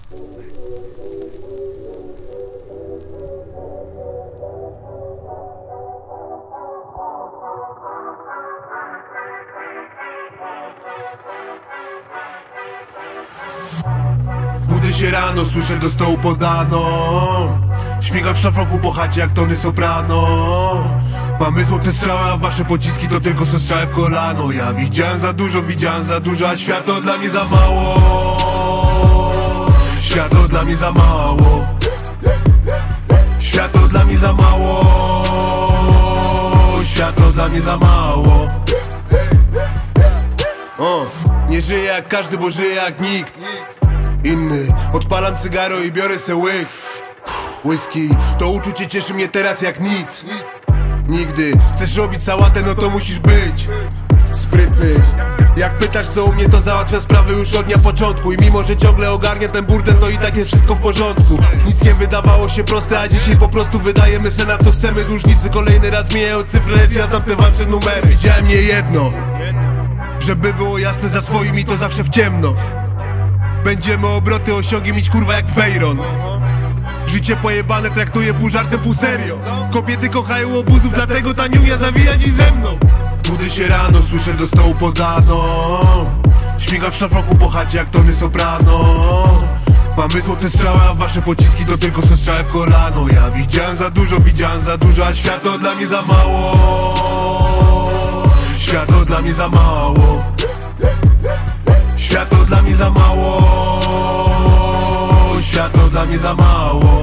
Budzę się rano, słyszę do stołu podano. Śmigam w szlafroku po chacie jak Tony Soprano. Mamy złote strzały, a wasze pociski to tylko są strzały w kolano. Ja widziałem za dużo, a światło dla mnie za mało. Światło dla mnie za mało. Światło dla mnie za mało. Światło dla mnie za mało. Nie żyję jak każdy, bo żyję jak nikt inny. Odpalam cygaro i biorę se łyk whisky. To uczucie cieszy mnie teraz jak nic nigdy. Chcesz robić sałatę, no to musisz być sprytny. Jak pytasz co u mnie, to załatwia sprawy już od dnia początku. I mimo, że ciągle ogarnia ten burdel, to i tak jest wszystko w porządku. Nic nie wydawało się proste, a dzisiaj po prostu wydajemy se na co chcemy. Dłużnicy kolejny raz mijają cyfry, lecz ja znam te wasze numery. Widziałem nie jedno, żeby było jasne, za swoimi to zawsze w ciemno. Będziemy obroty osiągi mieć kurwa jak Veyron. Życie pojebane traktuje pół żartem, pół serio. Kobiety kochają obuzów, dlatego taniunia zawija dziś ze mną. Budzę się rano, słyszę do stołu podano. Śmigam w szlafroku po chacie jak Tony Soprano. Mamy złote strzały, a wasze pociski to tylko są strzały w kolano. Ja widziałem za dużo, a światło dla mnie za mało. Światło dla mnie za mało. Światło dla mnie za mało. Światło dla mnie za mało.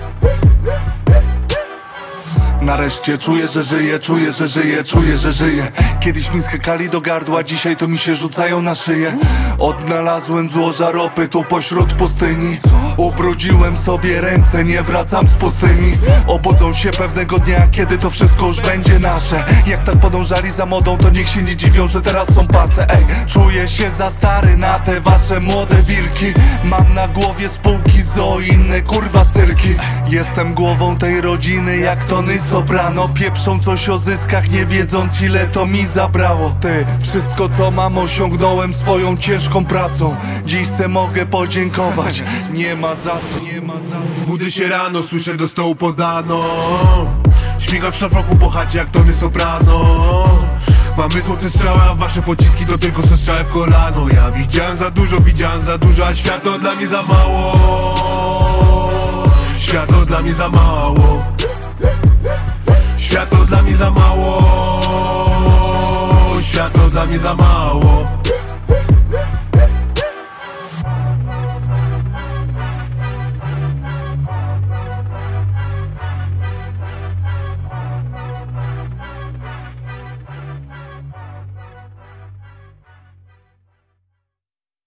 Nareszcie czuję, że żyję, czuję, że żyję. Kiedyś mi skakali do gardła, dzisiaj to mi się rzucają na szyję. Odnalazłem złoża ropy tu pośród pustyni. Ubrudziłem sobie ręce, nie wracam z pustymi. Obudzą się pewnego dnia, kiedy to wszystko już będzie nasze. Jak tak podążali za modą, to niech się nie dziwią, że teraz są pase. Ej, czuję się za stary na te wasze młode wilki. Mam na głowie spółki ZOO i inne kurwa cyrki. Jestem głową tej rodziny jak Tony Soprano. Pieprzą coś o zyskach, nie wiedząc ile to mi zabrało. Ty, wszystko co mam osiągnąłem swoją ciężką pracą. Dziś se mogę podziękować, nie ma za co. Budzę się rano, słyszę do stołu podano. Śmigam w szlafroku po chacie jak Tony Soprano. Mamy złote strzały, a wasze pociski to tylko są strzały w kolano. Ja widziałem za dużo, a światło dla mnie za mało. Światło dla mnie za mało. Światło dla mnie za mało. Światło dla mnie za mało.